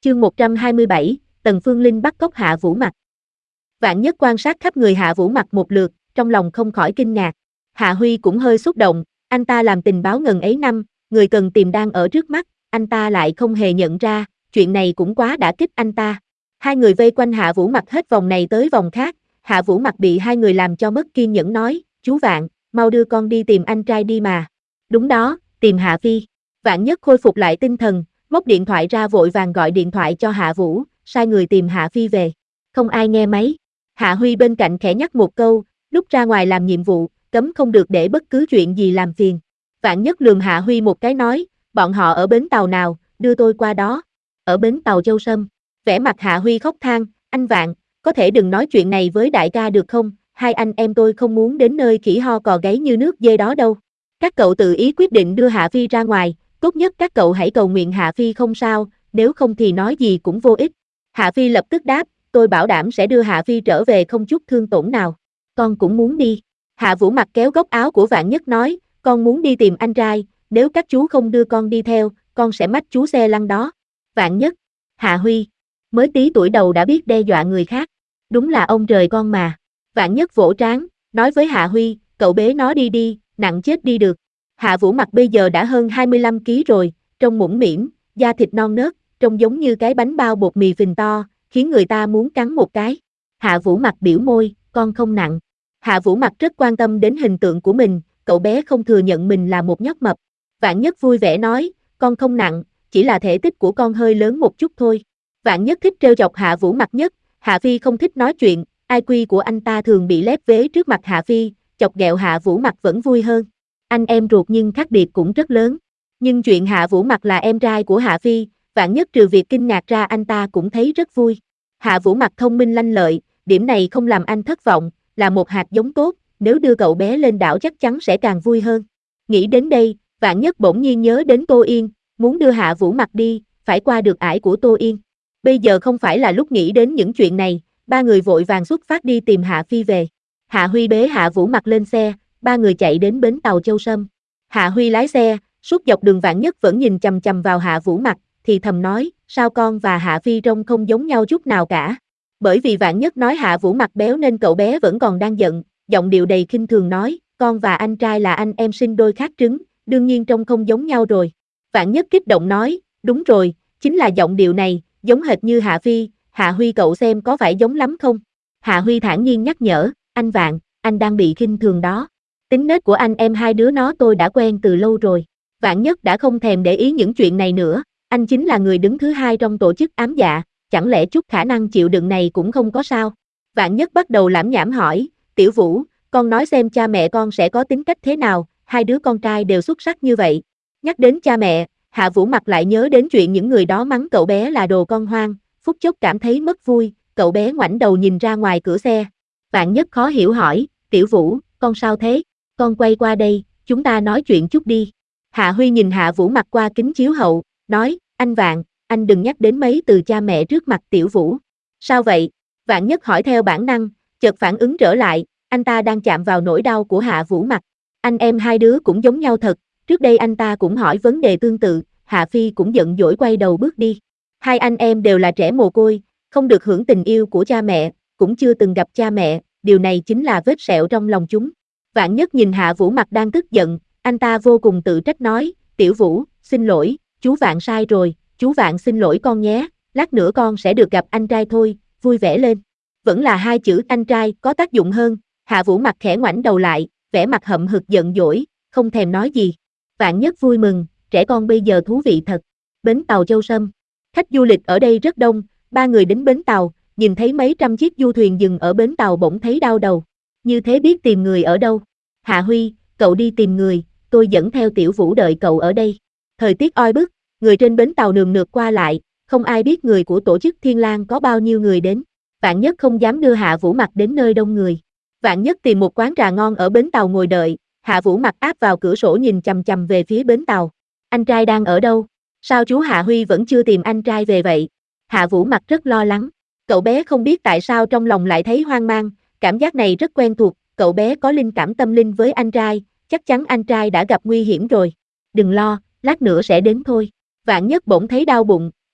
Chương 127, Tần Phương Linh bắt cóc Hạ Vũ Mặc. Vạn Nhất quan sát khắp người Hạ Vũ Mặc một lượt, trong lòng không khỏi kinh ngạc. Hạ Huy cũng hơi xúc động, anh ta làm tình báo ngần ấy năm, người cần tìm đang ở trước mắt, anh ta lại không hề nhận ra, chuyện này cũng quá đả kích anh ta. Hai người vây quanh Hạ Vũ Mặc hết vòng này tới vòng khác, Hạ Vũ Mặc bị hai người làm cho mất kiên nhẫn nói, chú Vạn, mau đưa con đi tìm anh trai đi mà. Đúng đó, tìm Hạ Phi. Vạn Nhất khôi phục lại tinh thần, móc điện thoại ra vội vàng gọi điện thoại cho Hạ Vũ, sai người tìm Hạ Phi về. Không ai nghe máy. Hạ Huy bên cạnh khẽ nhắc một câu, lúc ra ngoài làm nhiệm vụ, cấm không được để bất cứ chuyện gì làm phiền. Vạn Nhất lườm Hạ Huy một cái nói, bọn họ ở bến tàu nào, đưa tôi qua đó. Ở bến tàu Châu Sâm. Vẻ mặt Hạ Huy khóc than, anh Vạn, có thể đừng nói chuyện này với đại ca được không, hai anh em tôi không muốn đến nơi khỉ ho cò gáy như nước dê đó đâu. Các cậu tự ý quyết định đưa Hạ Phi ra ngoài, tốt nhất các cậu hãy cầu nguyện Hạ Phi không sao, nếu không thì nói gì cũng vô ích. Hạ Phi lập tức đáp, tôi bảo đảm sẽ đưa Hạ Phi trở về không chút thương tổn nào. Con cũng muốn đi. Hạ Vũ Mặc kéo góc áo của Vạn Nhất nói, con muốn đi tìm anh trai, nếu các chú không đưa con đi theo, con sẽ mách chú xe lăn đó. Vạn Nhất, Hạ Huy, mới tí tuổi đầu đã biết đe dọa người khác. Đúng là ông trời con mà. Vạn Nhất vỗ trán, nói với Hạ Huy, cậu bế nó đi đi, nặng chết đi được. Hạ Vũ Mặc bây giờ đã hơn 25 kg rồi, trông mũm mĩm, da thịt non nớt, trông giống như cái bánh bao bột mì phình to, khiến người ta muốn cắn một cái. Hạ Vũ Mặc biểu môi, con không nặng. Hạ Vũ Mặc rất quan tâm đến hình tượng của mình, cậu bé không thừa nhận mình là một nhóc mập. Vạn Nhất vui vẻ nói, con không nặng, chỉ là thể tích của con hơi lớn một chút thôi. Vạn Nhất thích trêu chọc Hạ Vũ Mặc nhất, Hạ Phi không thích nói chuyện, IQ của anh ta thường bị lép vế trước mặt Hạ Phi, chọc ghẹo Hạ Vũ Mặc vẫn vui hơn. Anh em ruột nhưng khác biệt cũng rất lớn. Nhưng chuyện Hạ Vũ Mặc là em trai của Hạ Phi, Vạn Nhất trừ việc kinh ngạc ra anh ta cũng thấy rất vui. Hạ Vũ Mặc thông minh lanh lợi, điểm này không làm anh thất vọng, là một hạt giống tốt, nếu đưa cậu bé lên đảo chắc chắn sẽ càng vui hơn. Nghĩ đến đây, Vạn Nhất bỗng nhiên nhớ đến Tô Yên, muốn đưa Hạ Vũ Mặc đi, phải qua được ải của Tô Yên. Bây giờ không phải là lúc nghĩ đến những chuyện này, ba người vội vàng xuất phát đi tìm Hạ Phi về. Hạ Huy bế Hạ Vũ Mặc lên xe, ba người chạy đến bến tàu Châu Sâm. Hạ Huy lái xe, suốt dọc đường Vạn Nhất vẫn nhìn chằm chằm vào Hạ Vũ Mặc, thì thầm nói, sao con và Hạ Phi trông không giống nhau chút nào cả. Bởi vì Vạn Nhất nói Hạ Vũ Mặc béo nên cậu bé vẫn còn đang giận, giọng điệu đầy khinh thường nói, con và anh trai là anh em sinh đôi khác trứng, đương nhiên trông không giống nhau rồi. Vạn Nhất kích động nói, đúng rồi, chính là giọng điệu này, giống hệt như Hạ Phi, Hạ Huy cậu xem có phải giống lắm không? Hạ Huy thản nhiên nhắc nhở, anh Vạn, anh đang bị khinh thường đó. Tính nết của anh em hai đứa nó tôi đã quen từ lâu rồi. Vạn Nhất đã không thèm để ý những chuyện này nữa, anh chính là người đứng thứ hai trong tổ chức ám dạ, chẳng lẽ chút khả năng chịu đựng này cũng không có sao? Vạn Nhất bắt đầu lảm nhảm hỏi, Tiểu Vũ, con nói xem cha mẹ con sẽ có tính cách thế nào, hai đứa con trai đều xuất sắc như vậy. Nhắc đến cha mẹ, Hạ Vũ Mặc lại nhớ đến chuyện những người đó mắng cậu bé là đồ con hoang, phút chốc cảm thấy mất vui, cậu bé ngoảnh đầu nhìn ra ngoài cửa xe. Vạn Nhất khó hiểu hỏi, Tiểu Vũ, con sao thế? Con quay qua đây, chúng ta nói chuyện chút đi. Hạ Huy nhìn Hạ Vũ Mặc qua kính chiếu hậu, nói, anh Vạn, anh đừng nhắc đến mấy từ cha mẹ trước mặt Tiểu Vũ. Sao vậy? Vạn Nhất hỏi theo bản năng, chợt phản ứng trở lại, anh ta đang chạm vào nỗi đau của Hạ Vũ Mặc. Anh em hai đứa cũng giống nhau thật, trước đây anh ta cũng hỏi vấn đề tương tự, Hạ Phi cũng giận dỗi quay đầu bước đi. Hai anh em đều là trẻ mồ côi, không được hưởng tình yêu của cha mẹ, cũng chưa từng gặp cha mẹ, điều này chính là vết sẹo trong lòng chúng. Vạn Nhất nhìn Hạ Vũ Mặc đang tức giận, anh ta vô cùng tự trách nói, Tiểu Vũ, xin lỗi, chú Vạn sai rồi, chú Vạn xin lỗi con nhé, lát nữa con sẽ được gặp anh trai thôi, vui vẻ lên. Vẫn là hai chữ anh trai có tác dụng hơn, Hạ Vũ Mặc khẽ ngoảnh đầu lại, vẻ mặt hậm hực giận dỗi, không thèm nói gì. Vạn Nhất vui mừng, trẻ con bây giờ thú vị thật. Bến tàu Châu Sâm. Khách du lịch ở đây rất đông, ba người đến bến tàu, nhìn thấy mấy trăm chiếc du thuyền dừng ở bến tàu bỗng thấy đau đầu. Như thế biết tìm người ở đâu. Hạ Huy, cậu đi tìm người, tôi dẫn theo Tiểu Vũ đợi cậu ở đây. Thời tiết oi bức, người trên bến tàu nườm nượp qua lại, không ai biết người của tổ chức Thiên Lang có bao nhiêu người đến. Vạn Nhất không dám đưa Hạ Vũ Mặc đến nơi đông người. Vạn Nhất tìm một quán trà ngon ở bến tàu ngồi đợi, Hạ Vũ Mặc áp vào cửa sổ nhìn chằm chằm về phía bến tàu. Anh trai đang ở đâu? Sao chú Hạ Huy vẫn chưa tìm anh trai về vậy? Hạ Vũ Mặc rất lo lắng. Cậu bé không biết tại sao trong lòng lại thấy hoang mang, cảm giác này rất quen thuộc, cậu bé có linh cảm tâm linh với anh trai, chắc chắn anh trai đã gặp nguy hiểm rồi. Đừng lo, lát nữa sẽ đến thôi. Vạn Nhất bỗng thấy đau bụng,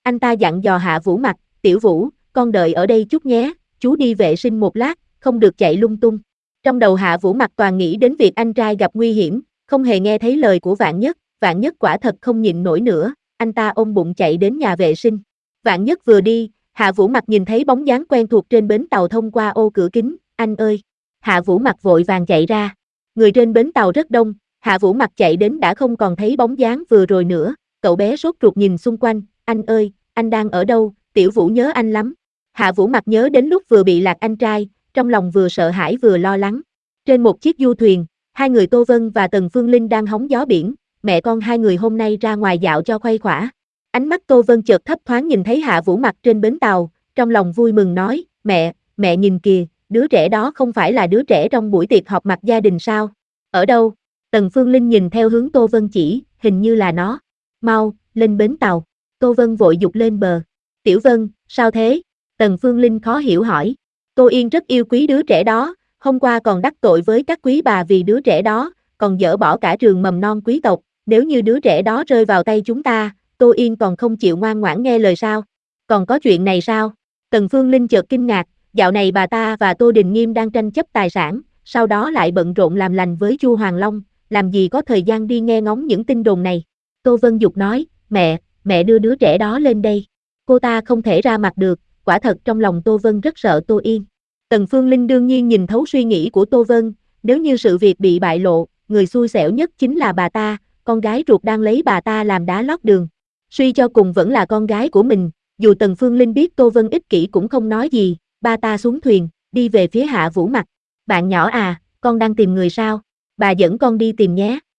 Anh ta dặn dò Hạ Vũ Mặc, Tiểu Vũ, con đợi ở đây chút nhé, chú đi vệ sinh một lát, không được chạy lung tung. Trong đầu Hạ Vũ Mặc toàn nghĩ đến việc anh trai gặp nguy hiểm, không hề nghe thấy lời của Vạn Nhất quả thật không nhịn nổi nữa, anh ta ôm bụng chạy đến nhà vệ sinh. Vạn Nhất vừa đi, Hạ Vũ Mặc nhìn thấy bóng dáng quen thuộc trên bến tàu thông qua ô cửa kính, anh ơi. Hạ Vũ Mặc vội vàng chạy ra. Người trên bến tàu rất đông, Hạ Vũ Mặc chạy đến đã không còn thấy bóng dáng vừa rồi nữa, cậu bé sốt ruột nhìn xung quanh, anh ơi, anh đang ở đâu, Tiểu Vũ nhớ anh lắm. Hạ Vũ Mặc nhớ đến lúc vừa bị lạc anh trai, trong lòng vừa sợ hãi vừa lo lắng. Trên một chiếc du thuyền, hai người Tô Vân và Tần Phương Linh đang hóng gió biển, mẹ con hai người hôm nay ra ngoài dạo cho khuây khỏa. Ánh mắt Tô Vân chợt thấp thoáng nhìn thấy Hạ Vũ Mặc trên bến tàu, trong lòng vui mừng nói, mẹ nhìn kìa, đứa trẻ đó không phải là đứa trẻ trong buổi tiệc họp mặt gia đình sao? Ở đâu? Tần Phương Linh nhìn theo hướng Tô Vân chỉ, hình như là nó. Mau, lên bến tàu. Tô Vân vội dục lên bờ. Tiểu Vân, sao thế? Tần Phương Linh khó hiểu hỏi. Tô Yên rất yêu quý đứa trẻ đó, hôm qua còn đắc tội với các quý bà vì đứa trẻ đó, còn dỡ bỏ cả trường mầm non quý tộc, nếu như đứa trẻ đó rơi vào tay chúng ta, Tô Yên còn không chịu ngoan ngoãn nghe lời sao? Còn có chuyện này sao? Tần Phương Linh chợt kinh ngạc, dạo này bà ta và Tô Đình Nghiêm đang tranh chấp tài sản, sau đó lại bận rộn làm lành với Chu Hoàng Long, làm gì có thời gian đi nghe ngóng những tin đồn này. Tô Vân Dục nói, mẹ đưa đứa trẻ đó lên đây. Cô ta không thể ra mặt được, quả thật trong lòng Tô Vân rất sợ Tô Yên. Tần Phương Linh đương nhiên nhìn thấu suy nghĩ của Tô Vân, nếu như sự việc bị bại lộ, người xui xẻo nhất chính là bà ta, con gái ruột đang lấy bà ta làm đá lót đường. Suy cho cùng vẫn là con gái của mình, dù Tần Phương Linh biết Tô Vân ích kỷ cũng không nói gì, ba ta xuống thuyền, đi về phía Hạ Vũ Mặc. Bạn nhỏ à, con đang tìm người sao? Bà dẫn con đi tìm nhé.